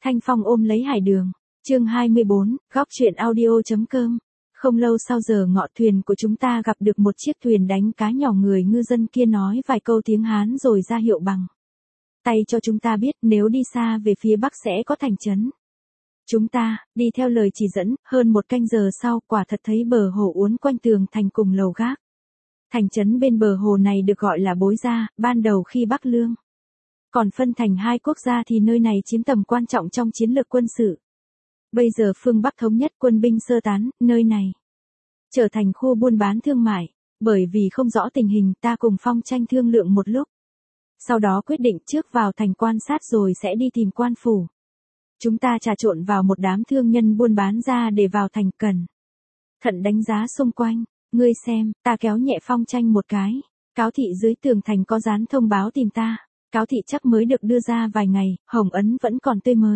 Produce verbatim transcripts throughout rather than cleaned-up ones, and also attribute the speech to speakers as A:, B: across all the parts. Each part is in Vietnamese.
A: Thanh Phong ôm lấy Hải Đường. Chương hai mươi bốn, góc truyện audio.com. Không lâu sau giờ ngọ thuyền của chúng ta gặp được một chiếc thuyền đánh cá nhỏ, người ngư dân kia nói vài câu tiếng Hán rồi ra hiệu bằng tay cho chúng ta biết nếu đi xa về phía bắc sẽ có thành trấn. Chúng ta đi theo lời chỉ dẫn, hơn một canh giờ sau quả thật thấy bờ hồ uốn quanh tường thành cùng lầu gác. Thành trấn bên bờ hồ này được gọi là Bối Gia, ban đầu khi Bắc Lương còn phân thành hai quốc gia thì nơi này chiếm tầm quan trọng trong chiến lược quân sự. Bây giờ phương Bắc thống nhất, quân binh sơ tán, nơi này trở thành khu buôn bán thương mại. Bởi vì không rõ tình hình, ta cùng Phong Tranh thương lượng một lúc. Sau đó quyết định trước vào thành quan sát rồi sẽ đi tìm quan phủ. Chúng ta trà trộn vào một đám thương nhân buôn bán ra để vào thành, cần thận đánh giá xung quanh. Ngươi xem, ta kéo nhẹ Phong Tranh một cái. Cáo thị dưới tường thành có dán thông báo tìm ta. Cáo thị chắc mới được đưa ra vài ngày, hồng ấn vẫn còn tươi mới.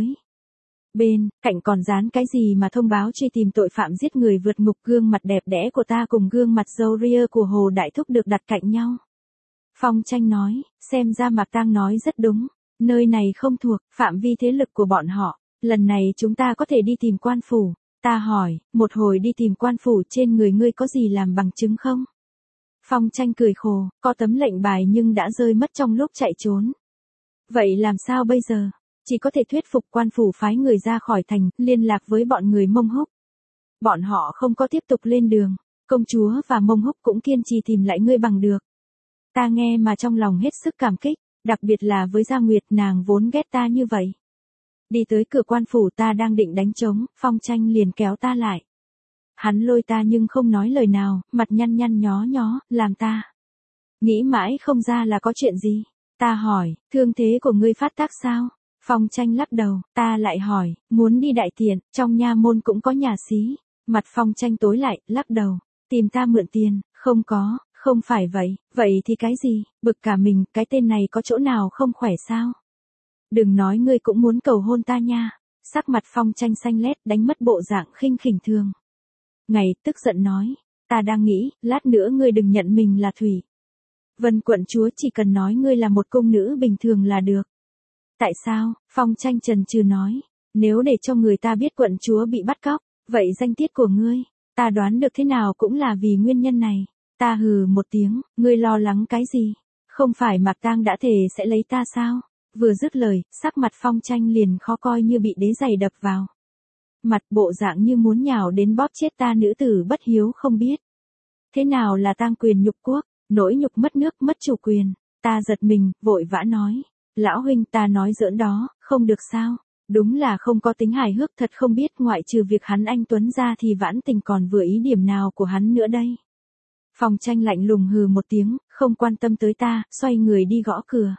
A: Bên cạnh còn dán cái gì mà thông báo truy tìm tội phạm giết người vượt ngục. Gương mặt đẹp đẽ của ta cùng gương mặt râu ria của Hồ Đại Thúc được đặt cạnh nhau. Phong Tranh nói, xem ra Mạc Tang nói rất đúng. Nơi này không thuộc phạm vi thế lực của bọn họ. Lần này chúng ta có thể đi tìm quan phủ. Ta hỏi, một hồi đi tìm quan phủ trên người ngươi có gì làm bằng chứng không? Phong Tranh cười khổ, có tấm lệnh bài nhưng đã rơi mất trong lúc chạy trốn. Vậy làm sao bây giờ? Chỉ có thể thuyết phục quan phủ phái người ra khỏi thành, liên lạc với bọn người Mông Húc. Bọn họ không có tiếp tục lên đường. Công chúa và Mông Húc cũng kiên trì tìm lại ngươi bằng được. Ta nghe mà trong lòng hết sức cảm kích, đặc biệt là với Gia Nguyệt, nàng vốn ghét ta như vậy. Đi tới cửa quan phủ, ta đang định đánh trống, Phong Tranh liền kéo ta lại. Hắn lôi ta nhưng không nói lời nào, mặt nhăn nhăn nhó nhó, làm ta nghĩ mãi không ra là có chuyện gì. Ta hỏi, thương thế của ngươi phát tác sao? Phong Tranh lắc đầu. Ta lại hỏi, muốn đi đại tiện, trong nha môn cũng có nhà xí. Mặt Phong Tranh tối lại, lắc đầu. Tìm ta mượn tiền, không có, không phải vậy. Vậy thì cái gì? Bực cả mình, cái tên này có chỗ nào không khỏe sao? Đừng nói ngươi cũng muốn cầu hôn ta nha. Sắc mặt Phong Tranh xanh lét, đánh mất bộ dạng khinh khỉnh thường ngày, tức giận nói. Ta đang nghĩ, lát nữa ngươi đừng nhận mình là Thủy Vân quận chúa, chỉ cần nói ngươi là một cung nữ bình thường là được. Tại sao? Phong Tranh chần chừ nói. Nếu để cho người ta biết quận chúa bị bắt cóc, vậy danh tiết của ngươi, ta đoán được thế nào cũng là vì nguyên nhân này. Ta hừ một tiếng, ngươi lo lắng cái gì? Không phải Mạc Tang đã thề sẽ lấy ta sao? Vừa dứt lời, sắc mặt Phong Tranh liền khó coi như bị đế giày đập vào mặt, bộ dạng như muốn nhào đến bóp chết ta. Nữ tử bất hiếu không biết thế nào là tang quyền nhục quốc, nỗi nhục mất nước mất chủ quyền. Ta giật mình, vội vã nói. Lão huynh, ta nói giỡn đó, không được sao? Đúng là không có tính hài hước, thật không biết ngoại trừ việc hắn anh Tuấn ra thì Vãn Tình còn vừa ý điểm nào của hắn nữa đây. Phong Tranh lạnh lùng hừ một tiếng, không quan tâm tới ta, xoay người đi gõ cửa.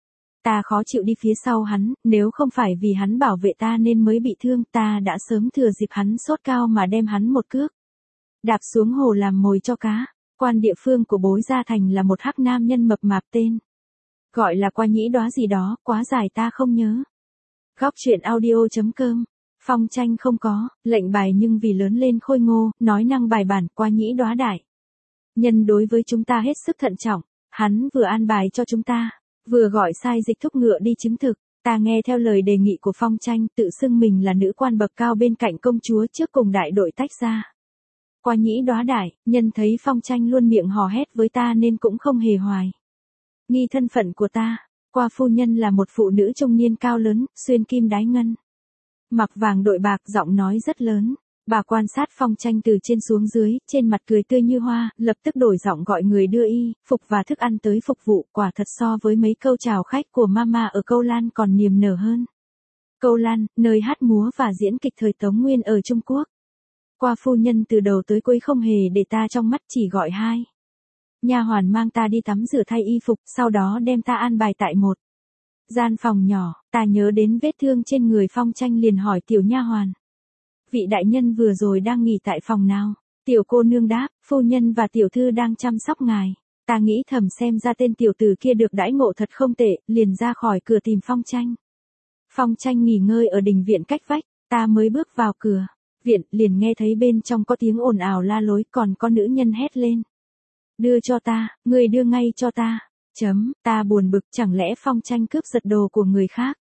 A: Ta khó chịu đi phía sau hắn, nếu không phải vì hắn bảo vệ ta nên mới bị thương, ta đã sớm thừa dịp hắn sốt cao mà đem hắn một cước đạp xuống hồ làm mồi cho cá. Quan địa phương của Bối Gia thành là một hắc nam nhân mập mạp, tên gọi là Qua Nhĩ Đóa gì đó, quá dài ta không nhớ. Góc truyện audio.com. Phong Tranh không có lệnh bài nhưng vì lớn lên khôi ngô, nói năng bài bản. Qua Nhĩ Đóa đại nhân đối với chúng ta hết sức thận trọng, hắn vừa an bài cho chúng ta, vừa gọi sai dịch thúc ngựa đi chứng thực. Ta nghe theo lời đề nghị của Phong Tranh, tự xưng mình là nữ quan bậc cao bên cạnh công chúa trước cùng đại đội tách ra. Qua Nhĩ Đóa đại nhân thấy Phong Tranh luôn miệng hò hét với ta nên cũng không hề hoài nghi thân phận của ta. Qua phu nhân là một phụ nữ trung niên cao lớn, xuyên kim đái ngân, mặc vàng đội bạc, giọng nói rất lớn. Bà quan sát Phong Tranh từ trên xuống dưới, trên mặt cười tươi như hoa, lập tức đổi giọng gọi người đưa y phục và thức ăn tới phục vụ. Quả thật so với mấy câu chào khách của mama ở Câu Lan còn niềm nở hơn. Câu Lan, nơi hát múa và diễn kịch thời Tống Nguyên ở Trung Quốc. Qua phu nhân từ đầu tới cuối không hề để ta trong mắt, chỉ gọi hai nha hoàn mang ta đi tắm rửa thay y phục, sau đó đem ta an bài tại một gian phòng nhỏ. Ta nhớ đến vết thương trên người Phong Tranh liền hỏi tiểu nha hoàn, vị đại nhân vừa rồi đang nghỉ tại phòng nào? Tiểu cô nương đáp, phu nhân và tiểu thư đang chăm sóc ngài. Ta nghĩ thầm xem ra tên tiểu tử kia được đãi ngộ thật không tệ, liền ra khỏi cửa tìm Phong Tranh. Phong Tranh nghỉ ngơi ở đình viện cách vách, ta mới bước vào cửa viện, liền nghe thấy bên trong có tiếng ồn ào la lối, còn có nữ nhân hét lên. Đưa cho ta, người đưa ngay cho ta. Chấm, ta buồn bực, chẳng lẽ Phong Tranh cướp giật đồ của người khác?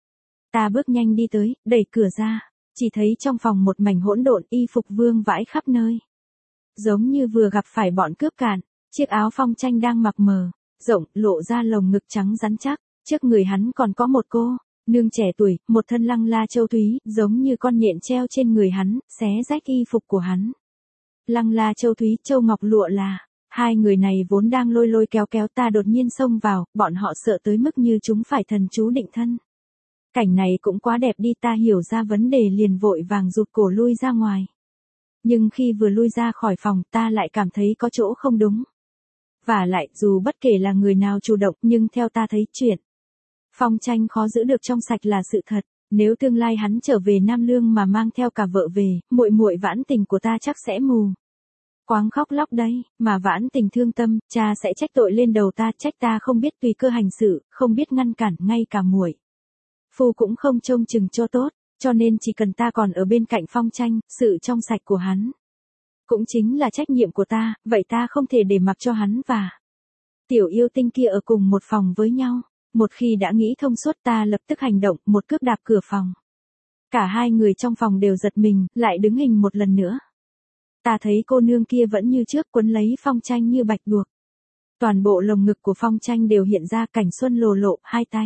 A: Ta bước nhanh đi tới, đẩy cửa ra, chỉ thấy trong phòng một mảnh hỗn độn, y phục vương vãi khắp nơi. Giống như vừa gặp phải bọn cướp cạn, chiếc áo Phong Tranh đang mặc mờ, rộng, lộ ra lồng ngực trắng rắn chắc, trước người hắn còn có một cô nương trẻ tuổi, một thân lăng la châu thúy, giống như con nhện treo trên người hắn, xé rách y phục của hắn. Lăng la châu thúy, châu ngọc lụa là, hai người này vốn đang lôi lôi kéo kéo, ta đột nhiên xông vào, bọn họ sợ tới mức như chúng phải thần chú định thân. Cảnh này cũng quá đẹp đi, ta hiểu ra vấn đề liền vội vàng rụt cổ lui ra ngoài. Nhưng khi vừa lui ra khỏi phòng, ta lại cảm thấy có chỗ không đúng. Và lại, dù bất kể là người nào chủ động, nhưng theo ta thấy chuyện Phong Tranh khó giữ được trong sạch là sự thật. Nếu tương lai hắn trở về Nam Lương mà mang theo cả vợ về, muội muội Vãn Tình của ta chắc sẽ mù quáng khóc lóc đấy, mà Vãn Tình thương tâm, cha sẽ trách tội lên đầu ta, trách ta không biết tùy cơ hành sự, không biết ngăn cản, ngay cả muội phu cũng không trông chừng cho tốt, cho nên chỉ cần ta còn ở bên cạnh Phong Tranh, sự trong sạch của hắn cũng chính là trách nhiệm của ta, vậy ta không thể để mặc cho hắn và tiểu yêu tinh kia ở cùng một phòng với nhau. Một khi đã nghĩ thông suốt, ta lập tức hành động, một cước đạp cửa phòng. Cả hai người trong phòng đều giật mình, lại đứng hình một lần nữa. Ta thấy cô nương kia vẫn như trước, quấn lấy Phong Tranh như bạch luộc. Toàn bộ lồng ngực của Phong Tranh đều hiện ra cảnh xuân lồ lộ, hai tay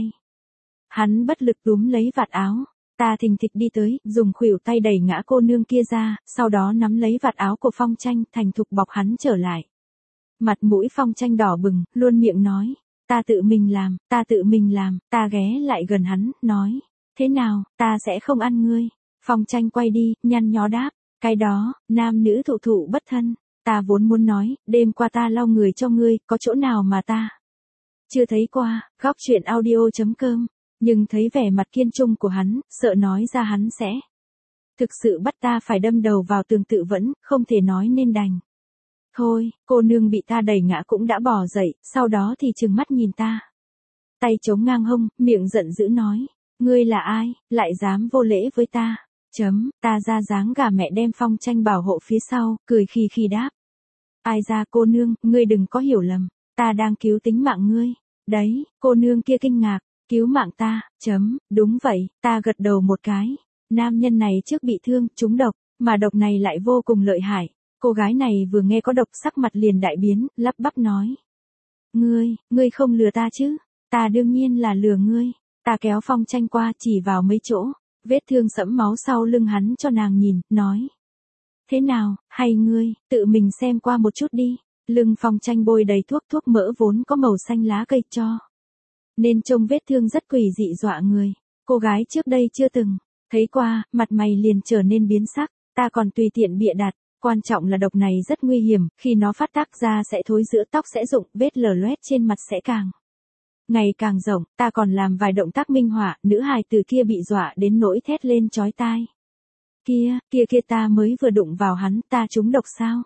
A: hắn bất lực túm lấy vạt áo. Ta thình thịch đi tới, dùng khuỷu tay đẩy ngã cô nương kia ra, sau đó nắm lấy vạt áo của Phong Tranh, thành thục bọc hắn trở lại. Mặt mũi Phong Tranh đỏ bừng, luôn miệng nói, ta tự mình làm, ta tự mình làm, ta ghé lại gần hắn, nói, thế nào, ta sẽ không ăn ngươi. Phong Tranh quay đi, nhăn nhó đáp, cái đó, nam nữ thụ thụ bất thân, ta vốn muốn nói, đêm qua ta lau người cho ngươi, có chỗ nào mà ta chưa thấy qua. Góc truyện audio chấm com. Nhưng thấy vẻ mặt kiên trung của hắn, sợ nói ra hắn sẽ thực sự bắt ta phải đâm đầu vào tường tự vẫn, không thể nói nên đành. Thôi, cô nương bị ta đẩy ngã cũng đã bò dậy, sau đó thì trừng mắt nhìn ta. Tay chống ngang hông, miệng giận dữ nói, ngươi là ai, lại dám vô lễ với ta. Chấm, ta ra dáng gà mẹ đem Phong Tranh bảo hộ phía sau, cười khi khi đáp. Ai ra cô nương, ngươi đừng có hiểu lầm, ta đang cứu tính mạng ngươi. Đấy, cô nương kia kinh ngạc. Cứu mạng ta, chấm, đúng vậy, ta gật đầu một cái. Nam nhân này trước bị thương, trúng độc, mà độc này lại vô cùng lợi hại. Cô gái này vừa nghe có độc sắc mặt liền đại biến, lắp bắp nói. Ngươi, ngươi không lừa ta chứ? Ta đương nhiên là lừa ngươi. Ta kéo Phong Tranh qua chỉ vào mấy chỗ, vết thương sẫm máu sau lưng hắn cho nàng nhìn, nói. Thế nào, hay ngươi, tự mình xem qua một chút đi. Lưng Phong Tranh bôi đầy thuốc, thuốc mỡ vốn có màu xanh lá cây cho nên trông vết thương rất quỷ dị dọa người. Cô gái trước đây chưa từng thấy qua, mặt mày liền trở nên biến sắc, ta còn tùy tiện bịa đặt, quan trọng là độc này rất nguy hiểm, khi nó phát tác ra sẽ thối rữa, tóc sẽ rụng, vết lở loét trên mặt sẽ càng ngày càng rộng, ta còn làm vài động tác minh họa, nữ hài từ kia bị dọa đến nỗi thét lên chói tai. Kia, kia kia ta mới vừa đụng vào hắn, ta trúng độc sao?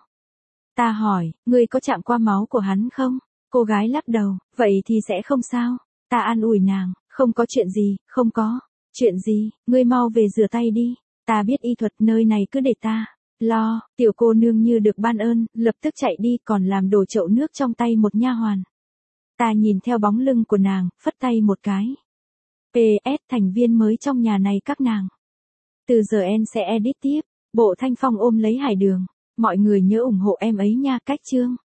A: Ta hỏi, ngươi có chạm qua máu của hắn không? Cô gái lắc đầu, vậy thì sẽ không sao. Ta an ủi nàng, không có chuyện gì, không có. Chuyện gì, ngươi mau về rửa tay đi. Ta biết y thuật, nơi này cứ để ta lo. Tiểu cô nương như được ban ơn, lập tức chạy đi, còn làm đổ chậu nước trong tay một nha hoàn. Ta nhìn theo bóng lưng của nàng, phất tay một cái. pê ét thành viên mới trong nhà này các nàng. Từ giờ em sẽ edit tiếp. Bộ Thanh Phong ôm lấy Hải Đường. Mọi người nhớ ủng hộ em ấy nha. Cách chương